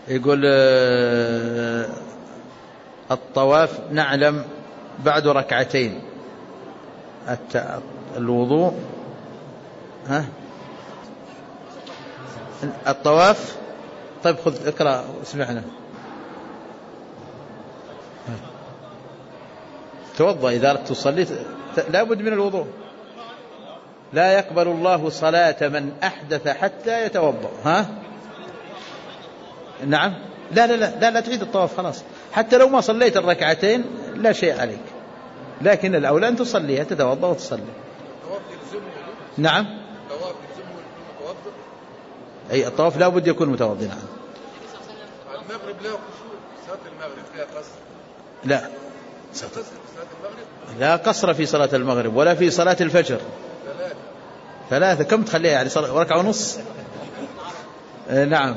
يقول الطواف نعلم بعد ركعتين الوضوء. الطواف. طيب خذ اقرأ اسمعنا. توضأ إذا أردت تصلي لا بد من الوضوء. لا يقبل الله صلاة من أحدث حتى يتوضأ. نعم. لا تعيد الطواف خلاص، حتى لو ما صليت الركعتين لا شيء عليك، لكن الأولى أن تصليها، تتوضأ وتصلي. نعم. أي الطواف لا بد يكون متوضئ. نعم. المغرب لا خشوع، صلاة المغرب فيها قصر. لا قصر في صلاة المغرب ولا في صلاة الفجر. 3 كم تخليها يعني ركعة ونص؟ نعم.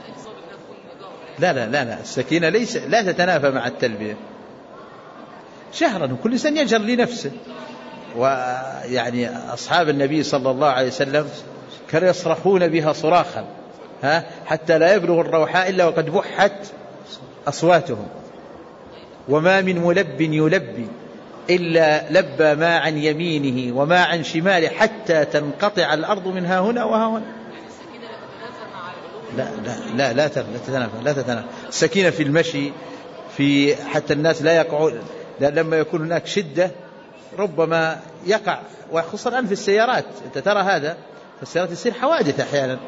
لا السكينة لا تتنافى مع التلبية شهرا، وكل إنسان يجر لنفسه. ويعني أصحاب النبي صلى الله عليه وسلم كانوا يصرخون بها صراخا حتى لا يبلغ الروحاء إلا وقد بحت أصواتهم. وما من ملب يلبي إلا لبى ما عن يمينه وما عن شماله حتى تنقطع الأرض من ها هنا وها هنا. لا تتنافى. السكينة في المشي، في حتى الناس لا يقعوا، لما يكون هناك شدة ربما يقع، وخصوصا الآن في السيارات أنت ترى هذا، السيارات يصير حوادث أحيانا.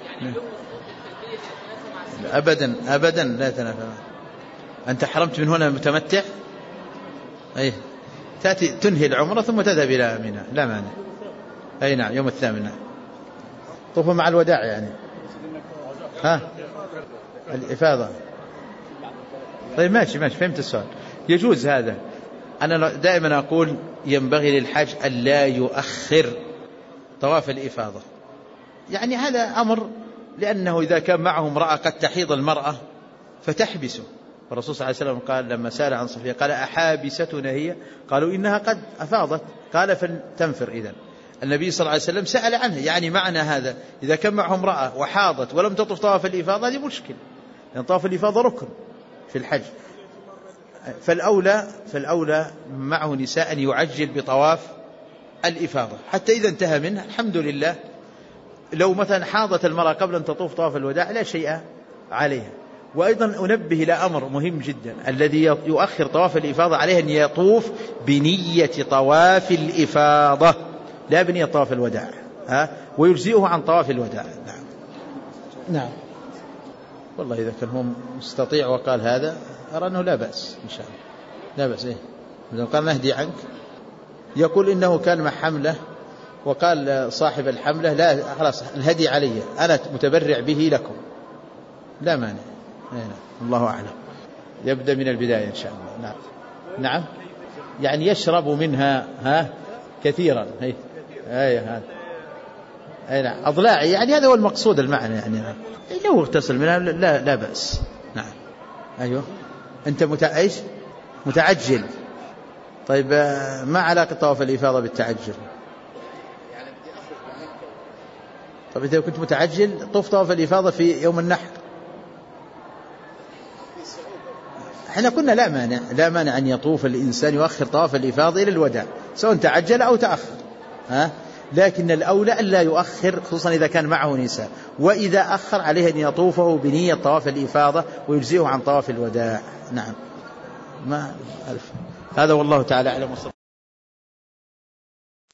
أبدا لا تنافى. أنت حرمت من هنا متمتع، أي تأتي تنهي العمرة ثم تذهب إلى منى لا مانع. أي نعم يوم 8 طوف مع الوداع يعني. الإفاضة. طيب ماشي فهمت السؤال، يجوز هذا. أنا دائما أقول ينبغي للحاج أن لا يؤخر طواف الإفاضة، يعني هذا أمر، لأنه إذا كان معه امرأة قد تحيض المرأة فتحبسه. الرسول صلى الله عليه وسلم قال لما سأل عن صفية قال أحابستنا هي؟ قالوا إنها قد أفاضت، قال فلتنفر. إذن النبي صلى الله عليه وسلم سأل عنه، يعني معنى هذا إذا كان معه امرأة وحاضت ولم تطف طواف الإفاضة هذه مشكلة، لأن طواف الإفاضة ركن في الحج. فالأولى معه نساء أن يعجل بطواف الإفاضة حتى إذا انتهى منه الحمد لله. لو مثلا حاضت المرأة قبل أن تطوف طواف الوداع لا شيء عليها. وأيضا أنبه إلى أمر مهم جدا، الذي يؤخر طواف الإفاضة عليه أن يطوف بنية طواف الإفاضة لا بنية طواف الوداع، ويجزئه عن طواف الوداع. نعم. والله إذا كان هو مستطيع وقال هذا أرى أنه لا بأس إن شاء الله، لا بأس. إذا قال نهدي عنك، يقول إنه كان مع حملة وقال صاحب الحملة لا خلاص الهدي علي، أنا متبرع به لكم، لا مانع. الله أعلم. يبدأ من البداية إن شاء الله. نعم. يعني يشرب منها كثيرا. نعم. أضلاعي يعني هذا هو المقصود المعنى، يعني لو اغتسل منها لا بأس. نعم. أيوه. أنت متعجل. طيب ما علاقة طواف الإفاضة بالتعجل؟ طيب إذا كنت متعجل طوف طواف الإفاضة في يوم النحر. احنا قلنا لا مانع أن يطوف الإنسان يؤخر طواف الإفاضة إلى الوداع سواء تعجل أو تأخر، لكن الأولى أن لا يؤخر، خصوصا إذا كان معه نساء، وإذا أخر عليه أن يطوفه بنية طواف الإفاضة ويجزئه عن طواف الوداع. نعم. ما أعرف هذا والله تعالى أعلم.